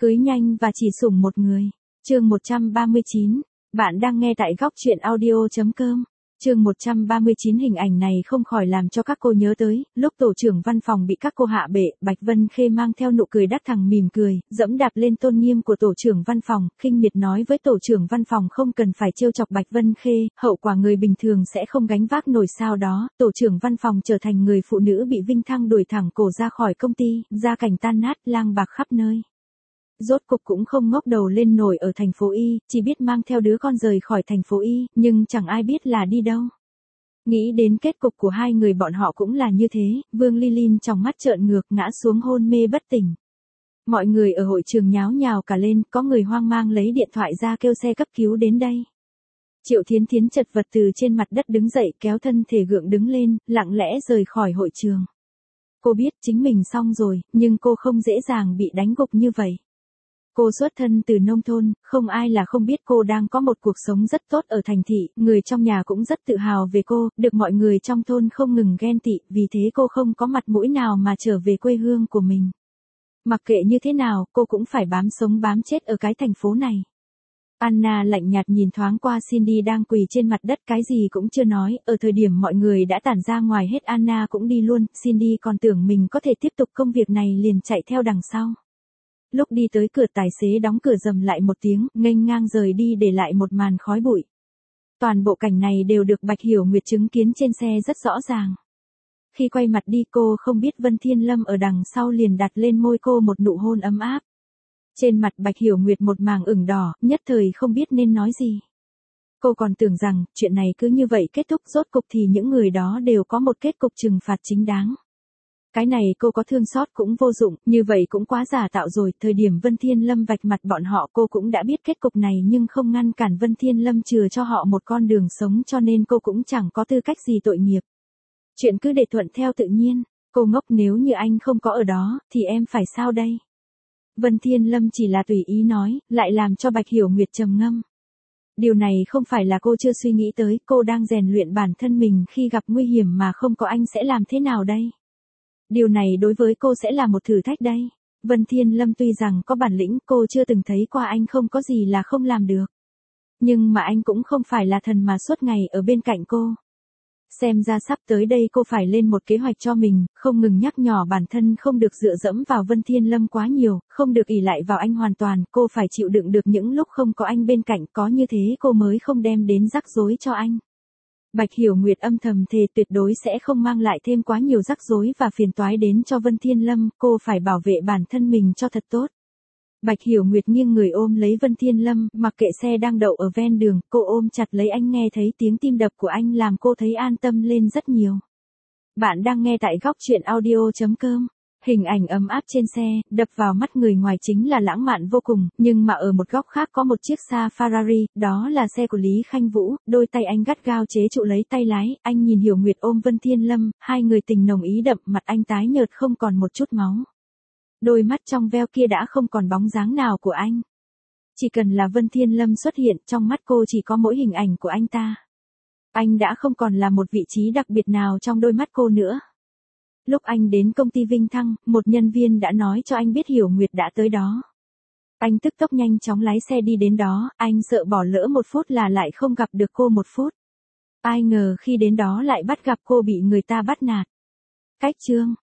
Cưới nhanh và chỉ sủng một người. Chương 139. Bạn đang nghe tại góc truyện audio.com. Chương 139. Hình ảnh này không khỏi làm cho các cô nhớ tới, lúc tổ trưởng văn phòng bị các cô hạ bệ, Bạch Vân Khê mang theo nụ cười đắc thẳng mỉm cười, dẫm đạp lên tôn nghiêm của tổ trưởng văn phòng, khinh miệt nói với tổ trưởng văn phòng không cần phải trêu chọc Bạch Vân Khê, hậu quả người bình thường sẽ không gánh vác nổi. Sau đó, tổ trưởng văn phòng trở thành người phụ nữ bị vinh thăng đuổi thẳng cổ ra khỏi công ty, gia cảnh tan nát, lang bạc khắp nơi. Rốt cục cũng không ngóc đầu lên nổi ở thành phố Y, chỉ biết mang theo đứa con rời khỏi thành phố Y, nhưng chẳng ai biết là đi đâu. Nghĩ đến kết cục của hai người bọn họ cũng là như thế, Vương Ly Linh trong mắt trợn ngược ngã xuống hôn mê bất tỉnh. Mọi người ở hội trường nháo nhào cả lên, có người hoang mang lấy điện thoại ra kêu xe cấp cứu đến đây. Triệu Thiến Thiến chật vật từ trên mặt đất đứng dậy kéo thân thể gượng đứng lên, lặng lẽ rời khỏi hội trường. Cô biết chính mình xong rồi, nhưng cô không dễ dàng bị đánh gục như vậy. Cô xuất thân từ nông thôn, không ai là không biết cô đang có một cuộc sống rất tốt ở thành thị, người trong nhà cũng rất tự hào về cô, được mọi người trong thôn không ngừng ghen tị, vì thế cô không có mặt mũi nào mà trở về quê hương của mình. Mặc kệ như thế nào, cô cũng phải bám sống bám chết ở cái thành phố này. Anna lạnh nhạt nhìn thoáng qua Cindy đang quỳ trên mặt đất cái gì cũng chưa nói, ở thời điểm mọi người đã tản ra ngoài hết Anna cũng đi luôn, Cindy còn tưởng mình có thể tiếp tục công việc này liền chạy theo đằng sau. Lúc đi tới cửa tài xế đóng cửa rầm lại một tiếng, nghênh ngang rời đi để lại một màn khói bụi. Toàn bộ cảnh này đều được Bạch Hiểu Nguyệt chứng kiến trên xe rất rõ ràng. Khi quay mặt đi cô không biết Vân Thiên Lâm ở đằng sau liền đặt lên môi cô một nụ hôn ấm áp. Trên mặt Bạch Hiểu Nguyệt một màng ửng đỏ, nhất thời không biết nên nói gì. Cô còn tưởng rằng, chuyện này cứ như vậy kết thúc, rốt cục thì những người đó đều có một kết cục trừng phạt chính đáng. Cái này cô có thương xót cũng vô dụng, như vậy cũng quá giả tạo rồi, thời điểm Vân Thiên Lâm vạch mặt bọn họ cô cũng đã biết kết cục này nhưng không ngăn cản Vân Thiên Lâm chừa cho họ một con đường sống cho nên cô cũng chẳng có tư cách gì tội nghiệp. Chuyện cứ để thuận theo tự nhiên, cô ngốc nếu như anh không có ở đó, thì em phải sao đây? Vân Thiên Lâm chỉ là tùy ý nói, lại làm cho Bạch Hiểu Nguyệt trầm ngâm. Điều này không phải là cô chưa suy nghĩ tới, cô đang rèn luyện bản thân mình khi gặp nguy hiểm mà không có anh sẽ làm thế nào đây? Điều này đối với cô sẽ là một thử thách đây. Vân Thiên Lâm tuy rằng có bản lĩnh cô chưa từng thấy qua anh không có gì là không làm được. Nhưng mà anh cũng không phải là thần mà suốt ngày ở bên cạnh cô. Xem ra sắp tới đây cô phải lên một kế hoạch cho mình, không ngừng nhắc nhở bản thân không được dựa dẫm vào Vân Thiên Lâm quá nhiều, không được ỷ lại vào anh hoàn toàn, cô phải chịu đựng được những lúc không có anh bên cạnh, có như thế cô mới không đem đến rắc rối cho anh. Bạch Hiểu Nguyệt âm thầm thề tuyệt đối sẽ không mang lại thêm quá nhiều rắc rối và phiền toái đến cho Vân Thiên Lâm, cô phải bảo vệ bản thân mình cho thật tốt. Bạch Hiểu Nguyệt nghiêng người ôm lấy Vân Thiên Lâm, mặc kệ xe đang đậu ở ven đường, cô ôm chặt lấy anh nghe thấy tiếng tim đập của anh làm cô thấy an tâm lên rất nhiều. Bạn đang nghe tại góc truyện audio.com. Hình ảnh ấm áp trên xe, đập vào mắt người ngoài chính là lãng mạn vô cùng, nhưng mà ở một góc khác có một chiếc xa Ferrari, đó là xe của Lý Khanh Vũ, đôi tay anh gắt gao chế trụ lấy tay lái, anh nhìn Hiểu Nguyệt ôm Vân Thiên Lâm, hai người tình nồng ý đậm, mặt anh tái nhợt không còn một chút máu. Đôi mắt trong veo kia đã không còn bóng dáng nào của anh. Chỉ cần là Vân Thiên Lâm xuất hiện, trong mắt cô chỉ có mỗi hình ảnh của anh ta. Anh đã không còn là một vị trí đặc biệt nào trong đôi mắt cô nữa. Lúc anh đến công ty Vinh Thăng, một nhân viên đã nói cho anh biết Hiểu Nguyệt đã tới đó. Anh tức tốc nhanh chóng lái xe đi đến đó, anh sợ bỏ lỡ một phút là lại không gặp được cô một phút. Ai ngờ khi đến đó lại bắt gặp cô bị người ta bắt nạt. Cách chương